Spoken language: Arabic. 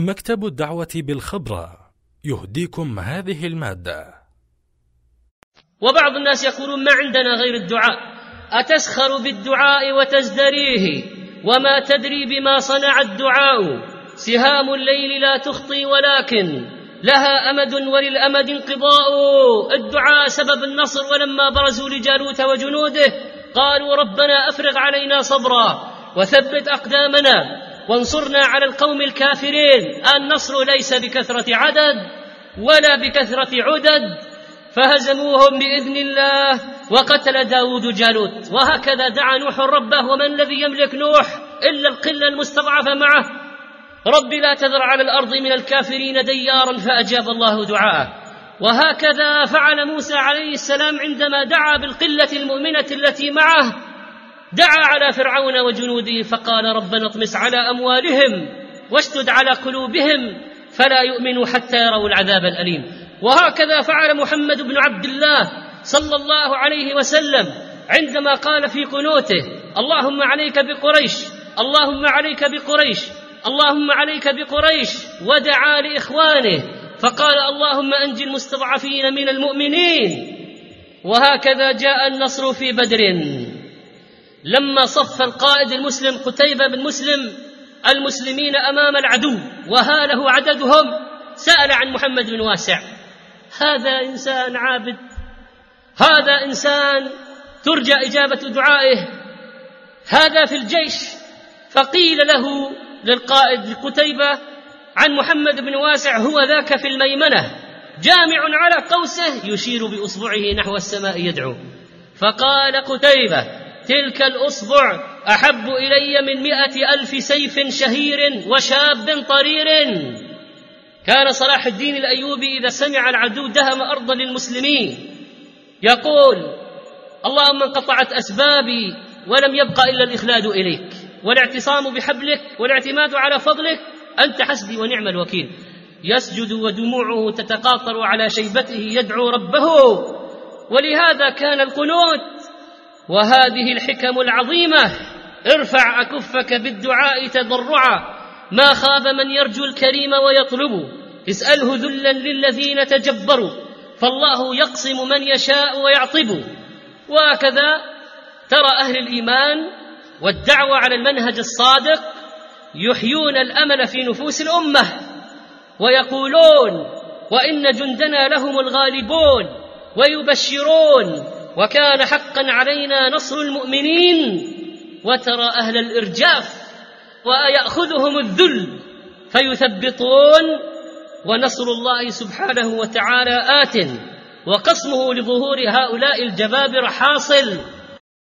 مكتب الدعوة بالخبرة يهديكم هذه المادة. وبعض الناس يقولون ما عندنا غير الدعاء، أتسخر بالدعاء وتزدريه وما تدري بما صنع الدعاء، سهام الليل لا تخطي ولكن لها أمد وللأمد انقضاء. الدعاء سبب النصر، ولما برزوا لجالوت وجنوده قالوا ربنا أفرغ علينا صبرا وثبت أقدامنا وانصرنا على القوم الكافرين. النصر ليس بكثرة عدد ولا بكثرة عدد، فهزموهم بإذن الله وقتل داود جالوت. وهكذا دعا نوح ربه، ومن الذي يملك نوح إلا القلة المستضعفة معه؟ رب لا تذر على الأرض من الكافرين ديارا، فأجاب الله دعاءه. وهكذا فعل موسى عليه السلام عندما دعا بالقلة المؤمنة التي معه، دعا على فرعون وجنوده فقال ربنا اطمس على أموالهم واشدد على قلوبهم فلا يؤمنوا حتى يروا العذاب الأليم. وهكذا فعل محمد بن عبد الله صلى الله عليه وسلم عندما قال في قنوته اللهم عليك بقريش، اللهم عليك بقريش، اللهم عليك بقريش، ودعا لإخوانه فقال اللهم أنجِ المستضعفين من المؤمنين. وهكذا جاء النصر في بدر لما صف القائد المسلم قتيبة بن مسلم المسلمين أمام العدو وهاله عددهم، سأل عن محمد بن واسع. هذا إنسان عابد، هذا إنسان ترجى إجابة دعائه، هذا في الجيش. فقيل له للقائد قتيبة عن محمد بن واسع هو ذاك في الميمنة جامع على قوسه يشير بأصبعه نحو السماء يدعو. فقال قتيبة تلك الأصبع أحب إلي من 100,000 سيف شهير وشاب طرير. كان صلاح الدين الأيوبي إذا سمع العدو دهم أرضا للمسلمين يقول اللهم انقطعت أسبابي ولم يبقى إلا الإخلاد إليك والاعتصام بحبلك والاعتماد على فضلك، أنت حسبي ونعم الوكيل. يسجد ودموعه تتقاطر على شيبته يدعو ربه. ولهذا كان القنوت وهذه الحكم العظيمة. ارفع أكفك بالدعاء تضرعا، ما خاب من يرجو الكريم ويطلب، اسأله ذلا للذين تجبروا، فالله يقسم من يشاء ويعطب. وهكذا ترى أهل الإيمان والدعوة على المنهج الصادق يحيون الأمل في نفوس الأمة ويقولون وإن جندنا لهم الغالبون، ويبشرون وكان حقا علينا نصر المؤمنين. وترى أهل الإرجاف ويأخذهم الذل فيثبطون، ونصر الله سبحانه وتعالى آت، وقسمه لظهور هؤلاء الجبابرة حاصل.